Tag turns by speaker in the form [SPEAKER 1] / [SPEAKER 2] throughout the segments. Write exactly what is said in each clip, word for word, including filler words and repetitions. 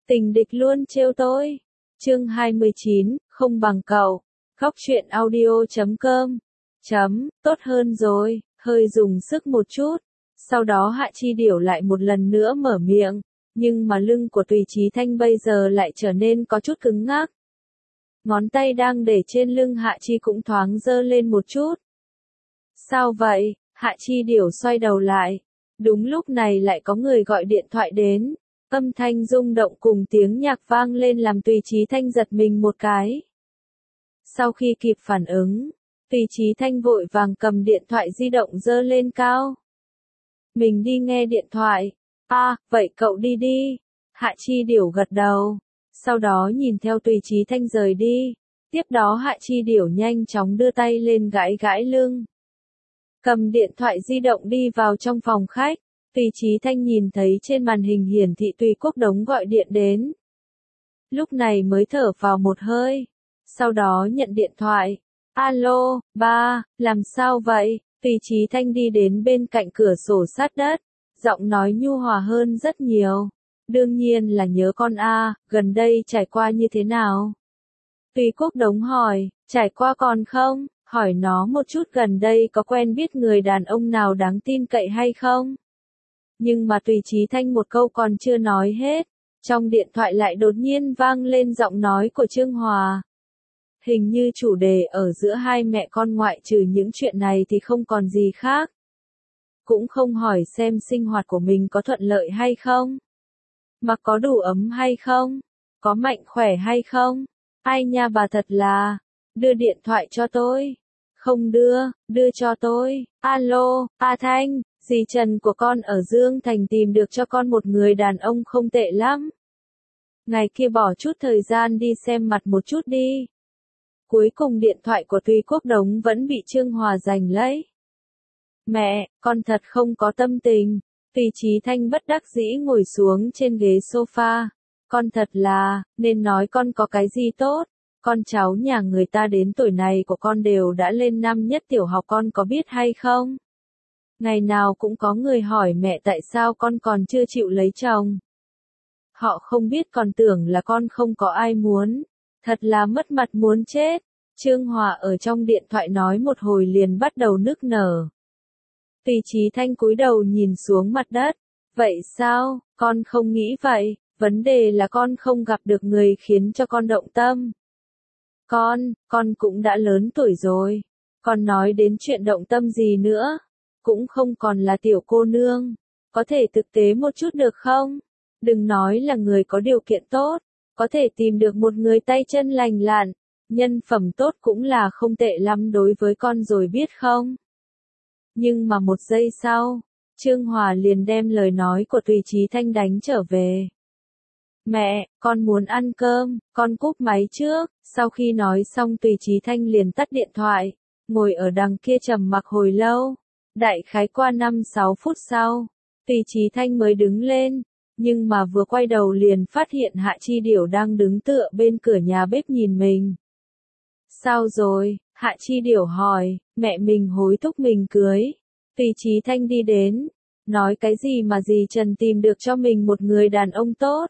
[SPEAKER 1] Tình địch luôn trêu tôi. Chương hai mươi chín, không bằng cậu. Góc truyện audio chấm com. Chấm, tốt hơn rồi, hơi dùng sức một chút. Sau đó Hạ Chi Điểu lại một lần nữa mở miệng, nhưng mà lưng của Tùy Chí Thanh bây giờ lại trở nên có chút cứng ngắc. Ngón tay đang để trên lưng Hạ Chi cũng thoáng giơ lên một chút. Sao vậy? Hạ Chi Điểu xoay đầu lại. Đúng lúc này lại có người gọi điện thoại đến. Âm thanh rung động cùng tiếng nhạc vang lên làm Tùy Chí Thanh giật mình một cái. Sau khi kịp phản ứng, Tùy Chí Thanh vội vàng cầm điện thoại di động giơ lên cao. Mình đi nghe điện thoại. À, vậy cậu đi đi. Hạ Chi Điểu gật đầu. Sau đó nhìn theo Tùy Chí Thanh rời đi. Tiếp đó Hạ Chi Điểu nhanh chóng đưa tay lên gãi gãi lưng. Cầm điện thoại di động đi vào trong phòng khách. Tùy Chí Thanh nhìn thấy trên màn hình hiển thị Tùy Quốc Đống gọi điện đến. Lúc này mới thở vào một hơi. Sau đó nhận điện thoại. Alo, ba, làm sao vậy? Tùy Chí Thanh đi đến bên cạnh cửa sổ sát đất. Giọng nói nhu hòa hơn rất nhiều. Đương nhiên là nhớ con a, gần đây trải qua như thế nào? Tùy Quốc Đống hỏi, trải qua còn không? Hỏi nó một chút gần đây có quen biết người đàn ông nào đáng tin cậy hay không? Nhưng mà Tùy Chí Thanh một câu còn chưa nói hết. Trong điện thoại lại đột nhiên vang lên giọng nói của Trương Hòa. Hình như chủ đề ở giữa hai mẹ con ngoại trừ những chuyện này thì không còn gì khác. Cũng không hỏi xem sinh hoạt của mình có thuận lợi hay không. Mà có đủ ấm hay không? Có mạnh khỏe hay không? Ai nha bà thật là. Đưa điện thoại cho tôi. Không đưa, đưa cho tôi. Alo, A Thanh, dì Trần của con ở Dương Thành tìm được cho con một người đàn ông không tệ lắm. Ngày kia bỏ chút thời gian đi xem mặt một chút đi. Cuối cùng điện thoại của Tùy Quốc Đống vẫn bị Trương Hòa giành lấy. Mẹ, con thật không có tâm tình. Tùy Chí Thanh bất đắc dĩ ngồi xuống trên ghế sofa. Con thật là, nên nói con có cái gì tốt. Con cháu nhà người ta đến tuổi này của con đều đã lên năm nhất tiểu học, con có biết hay không? Ngày nào cũng có người hỏi mẹ tại sao con còn chưa chịu lấy chồng. Họ không biết còn tưởng là con không có ai muốn. Thật là mất mặt muốn chết. Trương Hòa ở trong điện thoại nói một hồi liền bắt đầu nức nở. Tùy Chí Thanh cúi đầu nhìn xuống mặt đất. Vậy sao, con không nghĩ vậy, vấn đề là con không gặp được người khiến cho con động tâm. Con, con cũng đã lớn tuổi rồi. Con nói đến chuyện động tâm gì nữa? Cũng không còn là tiểu cô nương. Có thể thực tế một chút được không? Đừng nói là người có điều kiện tốt. Có thể tìm được một người tay chân lành lặn. Nhân phẩm tốt cũng là không tệ lắm đối với con rồi biết không? Nhưng mà một giây sau, Trương Hòa liền đem lời nói của Tùy Chí Thanh đánh trở về. Mẹ, con muốn ăn cơm, con cúp máy trước. Sau khi nói xong Tùy Chí Thanh liền tắt điện thoại, ngồi ở đằng kia trầm mặc hồi lâu. Đại khái qua năm sáu phút sau, Tùy Chí Thanh mới đứng lên, nhưng mà vừa quay đầu liền phát hiện Hạ Chi Điểu đang đứng tựa bên cửa nhà bếp nhìn mình. Sao rồi? Hạ Chi Điểu hỏi, mẹ mình hối thúc mình cưới. Tùy Chí Thanh đi đến, nói cái gì mà dì Trần tìm được cho mình một người đàn ông tốt.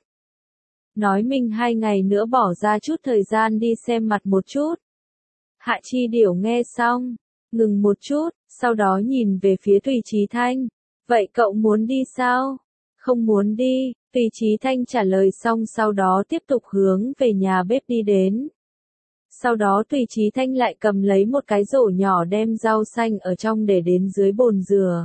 [SPEAKER 1] Nói mình hai ngày nữa bỏ ra chút thời gian đi xem mặt một chút. Hạ Chi Điểu nghe xong, ngừng một chút, sau đó nhìn về phía Tùy Chí Thanh. Vậy cậu muốn đi sao? Không muốn đi, Tùy Chí Thanh trả lời xong sau đó tiếp tục hướng về nhà bếp đi đến. Sau đó Tùy Chí Thanh lại cầm lấy một cái rổ nhỏ đem rau xanh ở trong để đến dưới bồn rửa.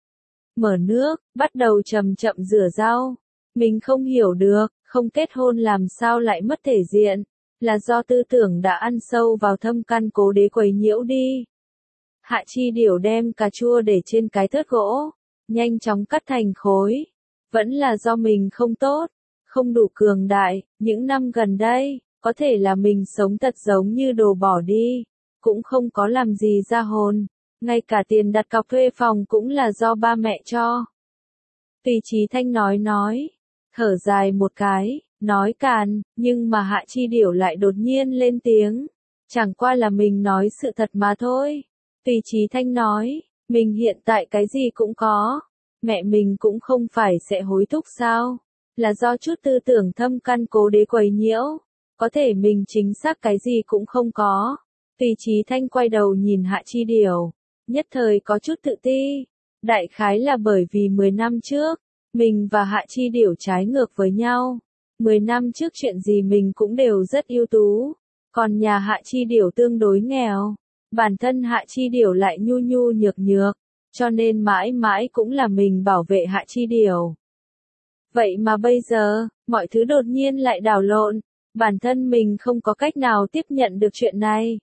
[SPEAKER 1] Mở nước, bắt đầu chậm chậm rửa rau. Mình không hiểu được, không kết hôn làm sao lại mất thể diện. Là do tư tưởng đã ăn sâu vào thâm căn cố đế quấy nhiễu đi. Hạ Chi Điểu đem cà chua để trên cái thớt gỗ, nhanh chóng cắt thành khối. Vẫn là do mình không tốt, không đủ cường đại. Những năm gần đây, có thể là mình sống thật giống như đồ bỏ đi, cũng không có làm gì ra hồn. Ngay cả tiền đặt cọc thuê phòng cũng là do ba mẹ cho. Tùy Chí Thanh nói nói, thở dài một cái, nói càn, nhưng mà Hạ Chi Điểu lại đột nhiên lên tiếng. Chẳng qua là mình nói sự thật mà thôi. Tùy Chí Thanh nói, mình hiện tại cái gì cũng có. Mẹ mình cũng không phải sẽ hối thúc sao? là do chút tư tưởng thâm căn cố đế quấy nhiễu, có thể mình chính xác cái gì cũng không có. Tùy Chí Thanh quay đầu nhìn Hạ Chi Điểu, nhất thời có chút tự ti, đại khái là bởi vì mười năm trước, mình và Hạ Chi Điểu trái ngược với nhau. mười năm trước chuyện gì mình cũng đều rất ưu tú, còn nhà Hạ Chi Điểu tương đối nghèo, bản thân Hạ Chi Điểu lại nhu nhu nhược nhược, cho nên mãi mãi cũng là mình bảo vệ Hạ Chi Điểu. Vậy mà bây giờ, mọi thứ đột nhiên lại đảo lộn, bản thân mình không có cách nào tiếp nhận được chuyện này.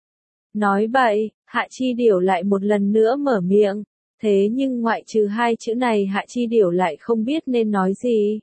[SPEAKER 1] Nói bậy, Hạ Chi Điểu lại một lần nữa mở miệng, thế nhưng ngoại trừ hai chữ này Hạ Chi Điểu lại không biết nên nói gì.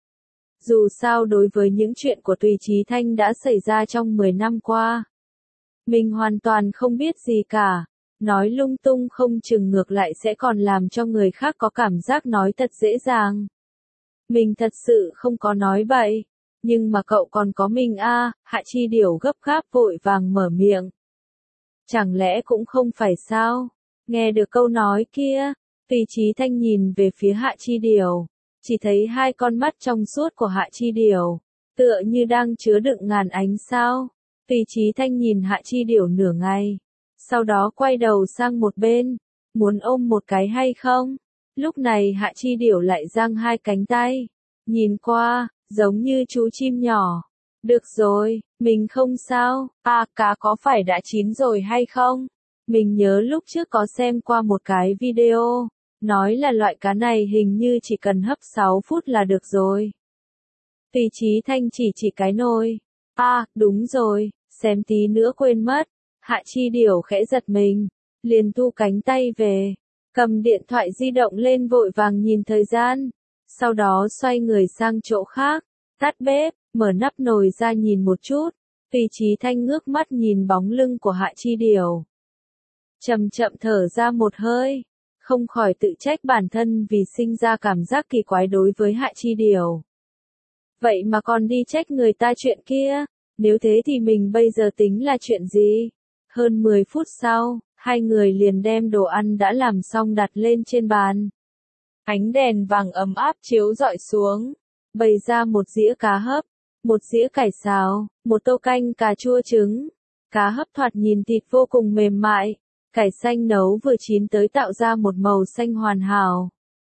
[SPEAKER 1] Dù sao đối với những chuyện của Tùy Chí Thanh đã xảy ra trong mười năm qua, mình hoàn toàn không biết gì cả, nói lung tung không chừng ngược lại sẽ còn làm cho người khác có cảm giác nói thật dễ dàng. Mình thật sự không có nói bậy, nhưng mà cậu còn có mình a, à, Hạ Chi Điểu gấp gáp vội vàng mở miệng. Chẳng lẽ cũng không phải sao? Nghe được câu nói kia, Tùy Chí Thanh nhìn về phía Hạ Chi Điểu, chỉ thấy hai con mắt trong suốt của Hạ Chi Điểu, tựa như đang chứa đựng ngàn ánh sao. Tùy Chí Thanh nhìn Hạ Chi Điểu nửa ngày, sau đó quay đầu sang một bên, muốn ôm một cái hay không? Lúc này Hạ Chi Điểu lại giang hai cánh tay, nhìn qua, giống như chú chim nhỏ. Được rồi, mình không sao, à cá có phải đã chín rồi hay không? Mình nhớ lúc trước có xem qua một cái video, nói là loại cá này hình như chỉ cần hấp sáu phút là được rồi. Tùy Chí Thanh chỉ chỉ cái nồi. À, đúng rồi, xem tí nữa quên mất. Hạ Chi Điểu khẽ giật mình, liền thu cánh tay về, cầm điện thoại di động lên vội vàng nhìn thời gian, sau đó xoay người sang chỗ khác, tắt bếp, mở nắp nồi ra nhìn một chút. Tùy Chí Thanh ngước mắt nhìn bóng lưng của Hạ Chi Điểu, chậm chậm thở ra một hơi, không khỏi tự trách bản thân vì sinh ra cảm giác kỳ quái đối với Hạ Chi Điểu. Vậy mà còn đi trách người ta chuyện kia, nếu thế thì mình bây giờ tính là chuyện gì? Hơn mười phút sau, hai người liền đem đồ ăn đã làm xong đặt lên trên bàn. Ánh đèn vàng ấm áp chiếu rọi xuống, bày ra một dĩa cá hấp, một dĩa cải xào, một tô canh cà chua trứng. Cá hấp thoạt nhìn thịt vô cùng mềm mại, cải xanh nấu vừa chín tới tạo ra một màu xanh hoàn hảo.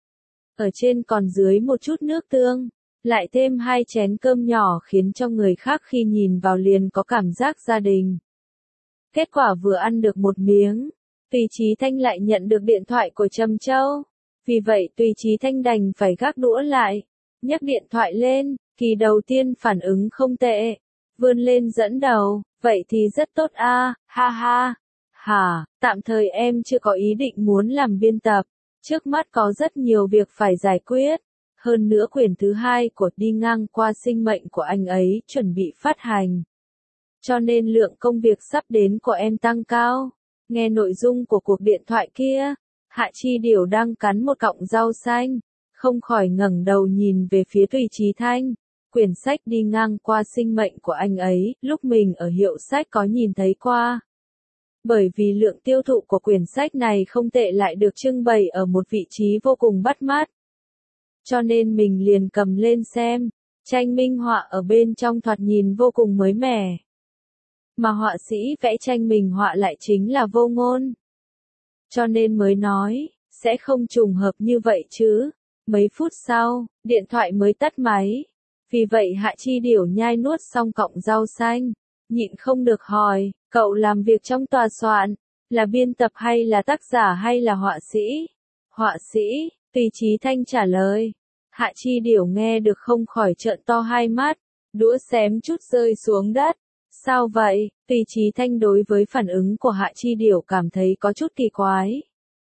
[SPEAKER 1] Ở trên còn dưới một chút nước tương, lại thêm hai chén cơm nhỏ khiến cho người khác khi nhìn vào liền có cảm giác gia đình. Kết quả vừa ăn được một miếng, Tùy Chí Thanh lại nhận được điện thoại của Trầm Châu. Vì vậy Tùy Chí Thanh đành phải gác đũa lại, nhấc điện thoại lên, kỳ đầu tiên phản ứng không tệ, vươn lên dẫn đầu, vậy thì rất tốt a, ha ha. Hả, tạm thời em chưa có ý định muốn làm biên tập, trước mắt có rất nhiều việc phải giải quyết. Hơn nữa quyển thứ hai của Đi ngang qua sinh mệnh của anh ấy chuẩn bị phát hành. Cho nên lượng công việc sắp đến của em tăng cao. Nghe nội dung của cuộc điện thoại kia, Hạ Chi Điểu đang cắn một cọng rau xanh, không khỏi ngẩng đầu nhìn về phía Tùy Chí Thanh. Quyển sách Đi ngang qua sinh mệnh của anh ấy, lúc mình ở hiệu sách có nhìn thấy qua. Bởi vì lượng tiêu thụ của quyển sách này không tệ lại được trưng bày ở một vị trí vô cùng bắt mắt. Cho nên mình liền cầm lên xem, tranh minh họa ở bên trong thoạt nhìn vô cùng mới mẻ. Mà họa sĩ vẽ tranh mình họa lại chính là Vô Ngôn. Cho nên mới nói, sẽ không trùng hợp như vậy chứ. Mấy phút sau, điện thoại mới tắt máy. Vì vậy Hạ Chi Điểu nhai nuốt xong cọng rau xanh, nhịn không được hỏi, cậu làm việc trong tòa soạn, là biên tập hay là tác giả hay là họa sĩ? Họa sĩ, Tùy Chí Thanh trả lời. Hạ Chi Điểu nghe được không khỏi trợn to hai mắt, đũa xém chút rơi xuống đất. Sao vậy? Tùy Chí Thanh đối với phản ứng của Hạ Chi Điểu cảm thấy có chút kỳ quái.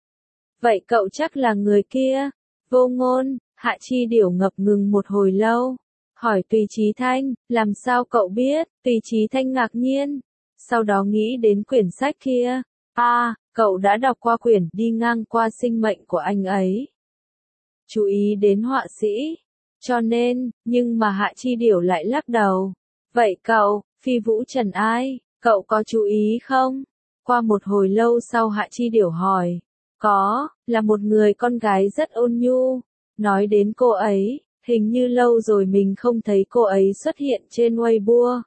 [SPEAKER 1] Vậy cậu chắc là người kia? Vô Ngôn. Hạ Chi Điểu ngập ngừng một hồi lâu, hỏi Tùy Chí Thanh, làm sao cậu biết? Tùy Chí Thanh ngạc nhiên, sau đó nghĩ đến quyển sách kia. À, cậu đã đọc qua quyển Đi ngang qua sinh mệnh của anh ấy. Chú ý đến họa sĩ. Cho nên, nhưng mà Hạ Chi Điểu lại lắc đầu. Vậy cậu, Phi Vũ Trần ai, cậu có chú ý không? Qua một hồi lâu sau Hạ Chi Điểu hỏi. Có, là một người con gái rất ôn nhu. Nói đến cô ấy, Hình như lâu rồi mình không thấy cô ấy xuất hiện trên Weibo.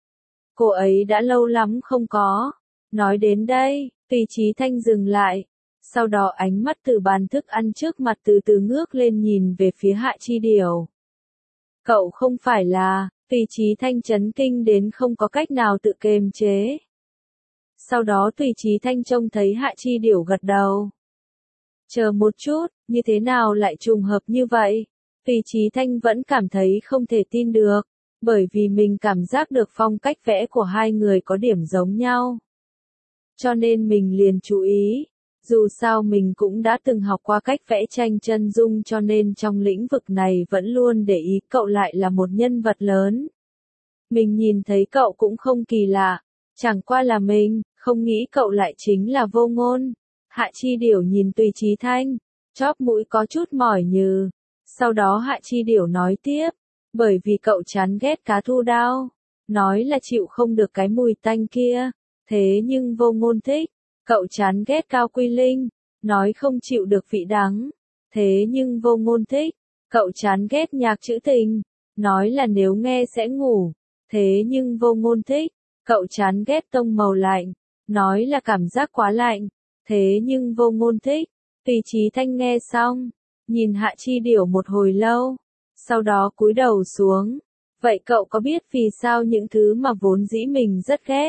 [SPEAKER 1] Cô ấy đã lâu lắm không có. Nói đến đây, Tùy Chí Thanh dừng lại. Sau đó ánh mắt từ bàn thức ăn trước mặt từ từ ngước lên nhìn về phía Hạ Chi Điểu. Cậu không phải là, Tùy Chí Thanh chấn kinh đến không có cách nào tự kiềm chế. Sau đó Tùy Chí Thanh trông thấy Hạ Chi Điểu gật đầu. Chờ một chút, như thế nào lại trùng hợp như vậy? Tùy Chí Thanh vẫn cảm thấy không thể tin được, bởi vì mình cảm giác được phong cách vẽ của hai người có điểm giống nhau. Cho nên mình liền chú ý. Dù sao mình cũng đã từng học qua cách vẽ tranh chân dung cho nên trong lĩnh vực này vẫn luôn để ý cậu lại là một nhân vật lớn. Mình nhìn thấy cậu cũng không kỳ lạ, chẳng qua là mình, không nghĩ cậu lại chính là Vô Ngôn. Hạ Chi Điểu nhìn Tùy Chí Thanh, chóp mũi có chút mỏi nhừ. Sau đó Hạ Chi Điểu nói tiếp, bởi vì cậu chán ghét cá thu đao, nói là chịu không được cái mùi tanh kia, thế nhưng Vô Ngôn thích. Cậu chán ghét Cao Quy Linh, nói không chịu được vị đắng, thế nhưng Vô Ngôn thích. Cậu chán ghét nhạc trữ tình, nói là nếu nghe sẽ ngủ, thế nhưng Vô Ngôn thích. Cậu chán ghét tông màu lạnh, nói là cảm giác quá lạnh, thế nhưng Vô Ngôn thích. Tùy Chí Thanh nghe xong, nhìn Hạ Chi Điểu một hồi lâu, sau đó cúi đầu xuống. Vậy cậu có biết vì sao những thứ mà vốn dĩ mình rất ghét,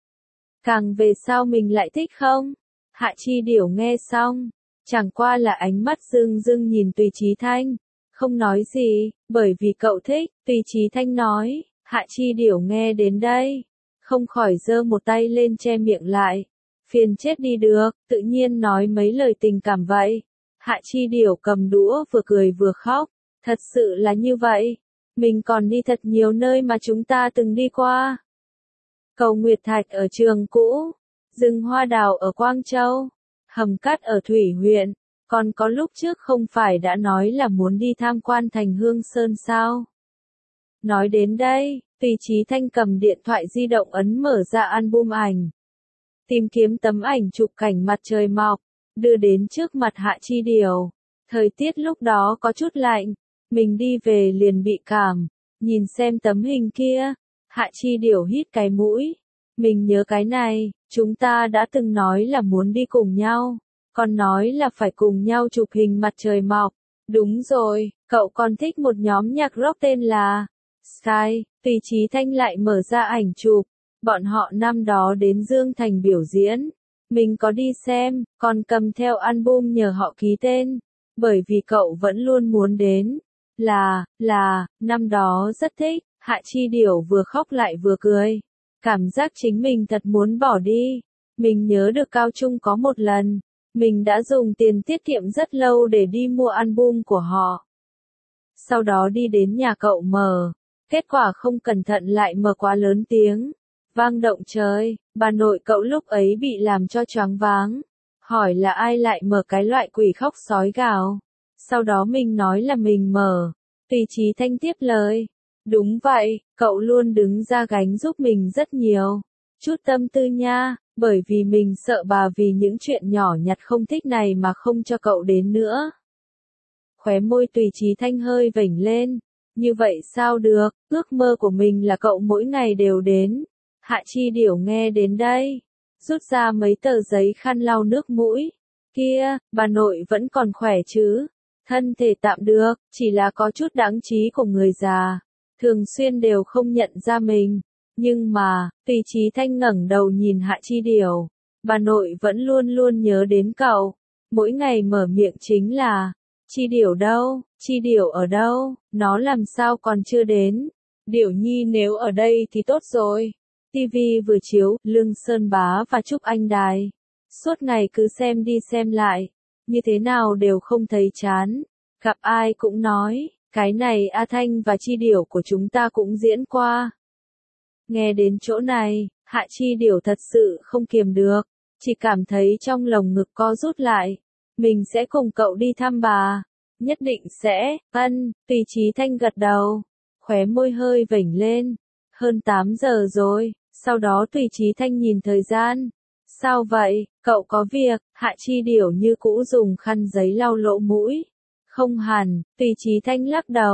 [SPEAKER 1] càng về sau mình lại thích không? Hạ Chi Điểu nghe xong, chẳng qua là ánh mắt rưng rưng nhìn Tùy Chí Thanh, không nói gì, bởi vì cậu thích. Tùy Chí Thanh nói. Hạ Chi Điểu nghe đến đây, không khỏi giơ một tay lên che miệng lại, phiền chết đi được, tự nhiên nói mấy lời tình cảm vậy. Hạ Chi Điểu cầm đũa vừa cười vừa khóc, thật sự là như vậy, mình còn đi thật nhiều nơi mà chúng ta từng đi qua. Cầu Nguyệt Thạch ở Trường Cũ, rừng hoa đào ở Quang Châu, hầm cát ở Thủy huyện, còn có lúc trước không phải đã nói là muốn đi tham quan thành Hương Sơn sao? Nói đến đây, Tùy Chí Thanh cầm điện thoại di động ấn mở ra album ảnh, tìm kiếm tấm ảnh chụp cảnh mặt trời mọc, đưa đến trước mặt Hạ Chi Điểu. Thời tiết lúc đó có chút lạnh, mình đi về liền bị cảm, nhìn xem tấm hình kia. Hạ Chi Điểu hít cái mũi, mình nhớ cái này, chúng ta đã từng nói là muốn đi cùng nhau, còn nói là phải cùng nhau chụp hình mặt trời mọc. Đúng rồi, cậu còn thích một nhóm nhạc rock tên là Sky. Tùy Chí Thanh lại mở ra ảnh chụp, bọn họ năm đó đến Dương Thành biểu diễn, mình có đi xem, còn cầm theo album nhờ họ ký tên, bởi vì cậu vẫn luôn muốn đến. Là, là, năm đó rất thích. Hạ Chi Điểu vừa khóc lại vừa cười, cảm giác chính mình thật muốn bỏ đi. Mình nhớ được cao trung có một lần, mình đã dùng tiền tiết kiệm rất lâu để đi mua album của họ. Sau đó đi đến nhà cậu mở, kết quả không cẩn thận lại mở quá lớn tiếng, vang động trời. Bà nội cậu lúc ấy bị làm cho choáng váng, hỏi là ai lại mở cái loại quỷ khóc sói gào. Sau đó mình nói là mình mở. Tùy Chí Thanh tiếp lời. Đúng vậy, cậu luôn đứng ra gánh giúp mình rất nhiều. Chút tâm tư nha, bởi vì mình sợ bà vì những chuyện nhỏ nhặt không thích này mà không cho cậu đến nữa. Khóe môi Tùy Chí Thanh hơi vểnh lên. Như vậy sao được, ước mơ của mình là cậu mỗi ngày đều đến. Hạ Chi Điểu nghe đến đây, rút ra mấy tờ giấy khăn lau nước mũi. Kia, bà nội vẫn còn khỏe chứ? Thân thể tạm được, chỉ là có chút đáng trí của người già. Thường xuyên đều không nhận ra mình. Nhưng mà, Tùy Chí Thanh ngẩng đầu nhìn Hạ Chi Điểu. Bà nội vẫn luôn luôn nhớ đến cậu. Mỗi ngày mở miệng chính là, Chi Điểu đâu, Chi Điểu ở đâu, nó làm sao còn chưa đến. Điểu Nhi nếu ở đây thì tốt rồi. ti vi vừa chiếu, Lương Sơn Bá và Trúc Anh Đài. Suốt ngày cứ xem đi xem lại. Như thế nào đều không thấy chán. Gặp ai cũng nói, cái này A Thanh và Chi Điểu của chúng ta cũng diễn qua. Nghe đến chỗ này, Hạ Chi Điểu thật sự không kiềm được, chỉ cảm thấy trong lồng ngực co rút lại. Mình sẽ cùng cậu đi thăm bà. Nhất định sẽ. Ân. Tùy Chí Thanh gật đầu, khóe môi hơi vểnh lên. Hơn tám giờ rồi. Sau đó Tùy Chí Thanh nhìn thời gian. Sao vậy, cậu có việc? Hạ Chi Điểu như cũ dùng khăn giấy lau lỗ mũi. Không hẳn. Tùy Chí Thanh lắc đầu.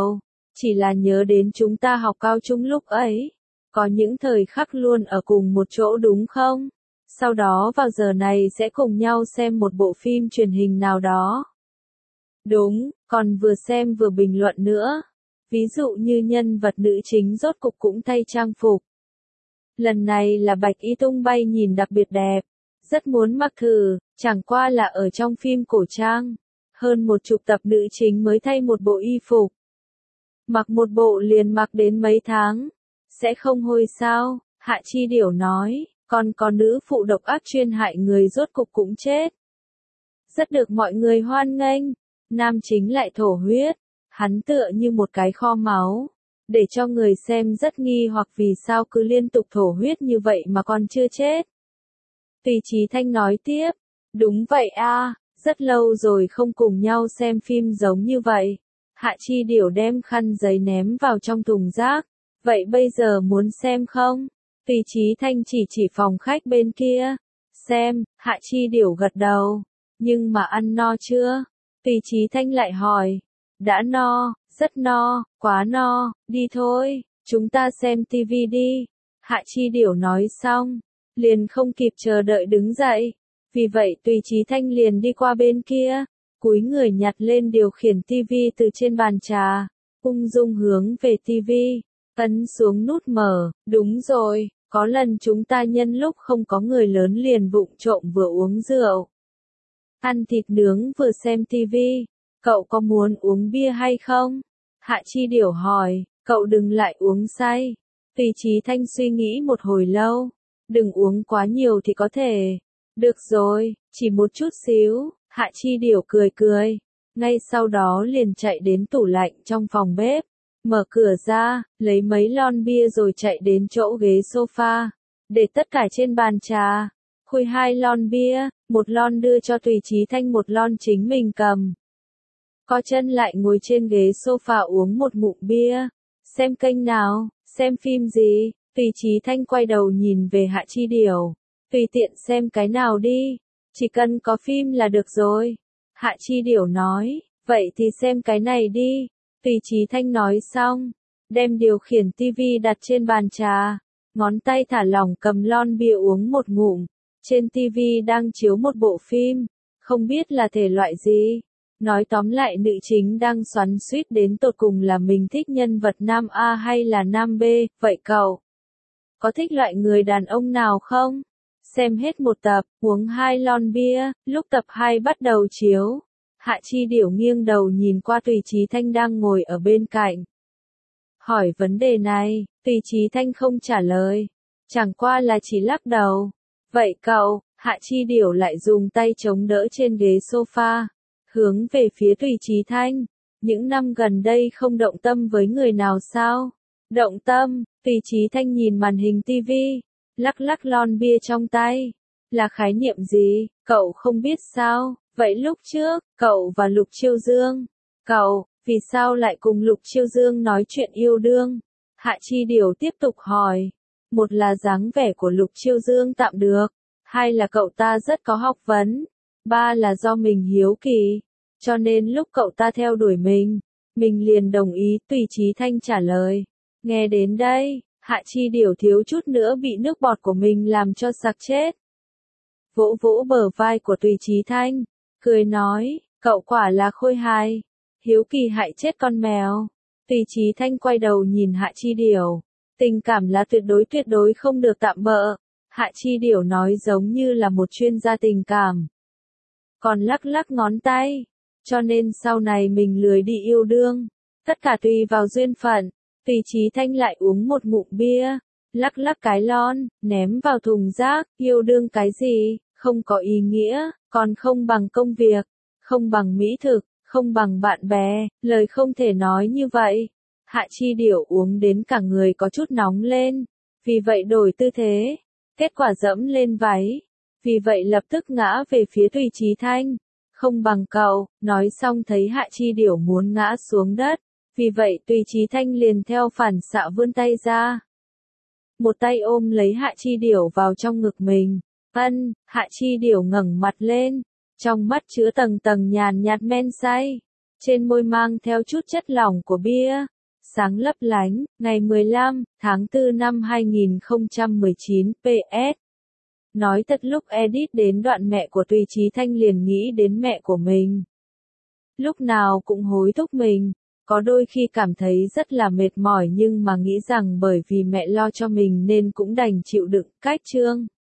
[SPEAKER 1] chỉ là nhớ đến chúng ta học cao trung lúc ấy. Có những thời khắc luôn ở cùng một chỗ đúng không? Sau đó vào giờ này sẽ cùng nhau xem một bộ phim truyền hình nào đó. Đúng, còn vừa xem vừa bình luận nữa. Ví dụ như nhân vật nữ chính rốt cục cũng thay trang phục. Lần này là Bạch Y tung bay nhìn đặc biệt đẹp. Rất muốn mặc thử, chẳng qua là ở trong phim cổ trang. Hơn một chục tập nữ chính mới thay một bộ y phục. Mặc một bộ liền mặc đến mấy tháng. Sẽ không hôi sao? Hạ Chi Điểu nói, còn có nữ phụ độc ác chuyên hại người rốt cục cũng chết. Rất được mọi người hoan nghênh. Nam chính lại thổ huyết. Hắn tựa như một cái kho máu. Để cho người xem rất nghi hoặc vì sao cứ liên tục thổ huyết như vậy mà còn chưa chết. Tùy Chí Thanh nói tiếp, đúng vậy a, rất lâu rồi không cùng nhau xem phim giống như vậy. Hạ Chi Điểu đem khăn giấy ném vào trong thùng rác. Vậy bây giờ muốn xem không? Tùy Chí Thanh chỉ chỉ phòng khách bên kia. Xem, Hạ Chi Điểu gật đầu. Nhưng mà ăn no chưa? Tùy Chí Thanh lại hỏi. Đã no, rất no, quá no, đi thôi, chúng ta xem tivi đi. Hạ Chi Điểu nói xong, liền không kịp chờ đợi đứng dậy. Vì vậy Tùy Chí Thanh liền đi qua bên kia, cúi người nhặt lên điều khiển tivi từ trên bàn trà, ung dung hướng về tivi, ấn xuống nút mở. Đúng rồi, có lần chúng ta nhân lúc không có người lớn liền vụng trộm vừa uống rượu, ăn thịt nướng vừa xem tivi. Cậu có muốn uống bia hay không? Hạ Chi Điểu hỏi, cậu đừng lại uống say. Tùy Chí Thanh suy nghĩ một hồi lâu, đừng uống quá nhiều thì có thể. Được rồi, chỉ một chút xíu. Hạ Chi Điểu cười cười. Ngay sau đó liền chạy đến tủ lạnh trong phòng bếp, mở cửa ra, lấy mấy lon bia rồi chạy đến chỗ ghế sofa, để tất cả trên bàn trà. Khui hai lon bia, một lon đưa cho Tùy Chí Thanh, một lon chính mình cầm. Co chân lại ngồi trên ghế sofa uống một ngụm bia. Xem kênh nào, xem phim gì? Tùy Chí Thanh quay đầu nhìn về Hạ Chi Điểu. Tùy tiện xem cái nào đi, chỉ cần có phim là được rồi. Hạ Chi Điểu nói, vậy thì xem cái này đi. Tùy Chí Thanh nói xong, đem điều khiển tivi đặt trên bàn trà, ngón tay thả lỏng cầm lon bia uống một ngụm. Trên tivi đang chiếu một bộ phim, không biết là thể loại gì. Nói tóm lại nữ chính đang xoắn xuýt đến tột cùng là mình thích nhân vật nam A hay là nam B, vậy cậu có thích loại người đàn ông nào không? Xem hết một tập, uống hai lon bia, lúc tập hai bắt đầu chiếu. Hạ Chi Điểu nghiêng đầu nhìn qua Tùy Chí Thanh đang ngồi ở bên cạnh. Hỏi vấn đề này, Tùy Chí Thanh không trả lời, chẳng qua là chỉ lắc đầu. Vậy cậu, Hạ Chi Điểu lại dùng tay chống đỡ trên ghế sofa, hướng về phía Tùy Chí Thanh. Những năm gần đây không động tâm với người nào sao? Động tâm, Tùy Chí Thanh nhìn màn hình tivi, lắc lắc lon bia trong tay. Là khái niệm gì, cậu không biết sao? Vậy lúc trước, cậu và Lục Chiêu Dương, cậu, vì sao lại cùng Lục Chiêu Dương nói chuyện yêu đương? Hạ Chi Điểu tiếp tục hỏi. Một là dáng vẻ của Lục Chiêu Dương tạm được, hai là cậu ta rất có học vấn, ba là do mình hiếu kỳ, cho nên lúc cậu ta theo đuổi mình, mình liền đồng ý. Tùy Chí Thanh trả lời. Nghe đến đây, Hạ Chi Điểu thiếu chút nữa bị nước bọt của mình làm cho sặc chết. Vỗ vỗ bờ vai của Tùy Chí Thanh, cười nói, cậu quả là khôi hài, hiếu kỳ hại chết con mèo. Tùy Chí Thanh quay đầu nhìn Hạ Chi Điểu, tình cảm là tuyệt đối tuyệt đối không được tạm bợ. Hạ Chi Điểu nói giống như là một chuyên gia tình cảm, còn lắc lắc ngón tay, cho nên sau này mình lười đi yêu đương, tất cả tùy vào duyên phận. Tùy Chí Thanh lại uống một ngụm bia, lắc lắc cái lon, ném vào thùng rác. Yêu đương cái gì, không có ý nghĩa, còn không bằng công việc, không bằng mỹ thực, không bằng bạn bè, lời không thể nói như vậy. Hạ Chi Điểu uống đến cả người có chút nóng lên, vì vậy đổi tư thế, kết quả dẫm lên váy, vì vậy lập tức ngã về phía Tùy Chí Thanh. Không bằng cậu, nói xong thấy Hạ Chi Điểu muốn ngã xuống đất, vì vậy Tùy Chí Thanh liền theo phản xạ vươn tay ra, một tay ôm lấy Hạ Chi Điểu vào trong ngực mình. Ân, Hạ Chi Điểu ngẩng mặt lên, trong mắt chứa tầng tầng nhàn nhạt men say, trên môi mang theo chút chất lỏng của bia. sáng lấp lánh, ngày mười lăm tháng tư năm hai nghìn không trăm mười chín, pê ét. Nói thật lúc edit đến đoạn mẹ của Tùy Chí Thanh liền nghĩ đến mẹ của mình. Lúc nào cũng hối thúc mình, có đôi khi cảm thấy rất là mệt mỏi nhưng mà nghĩ rằng bởi vì mẹ lo cho mình nên cũng đành chịu đựng. Cách chương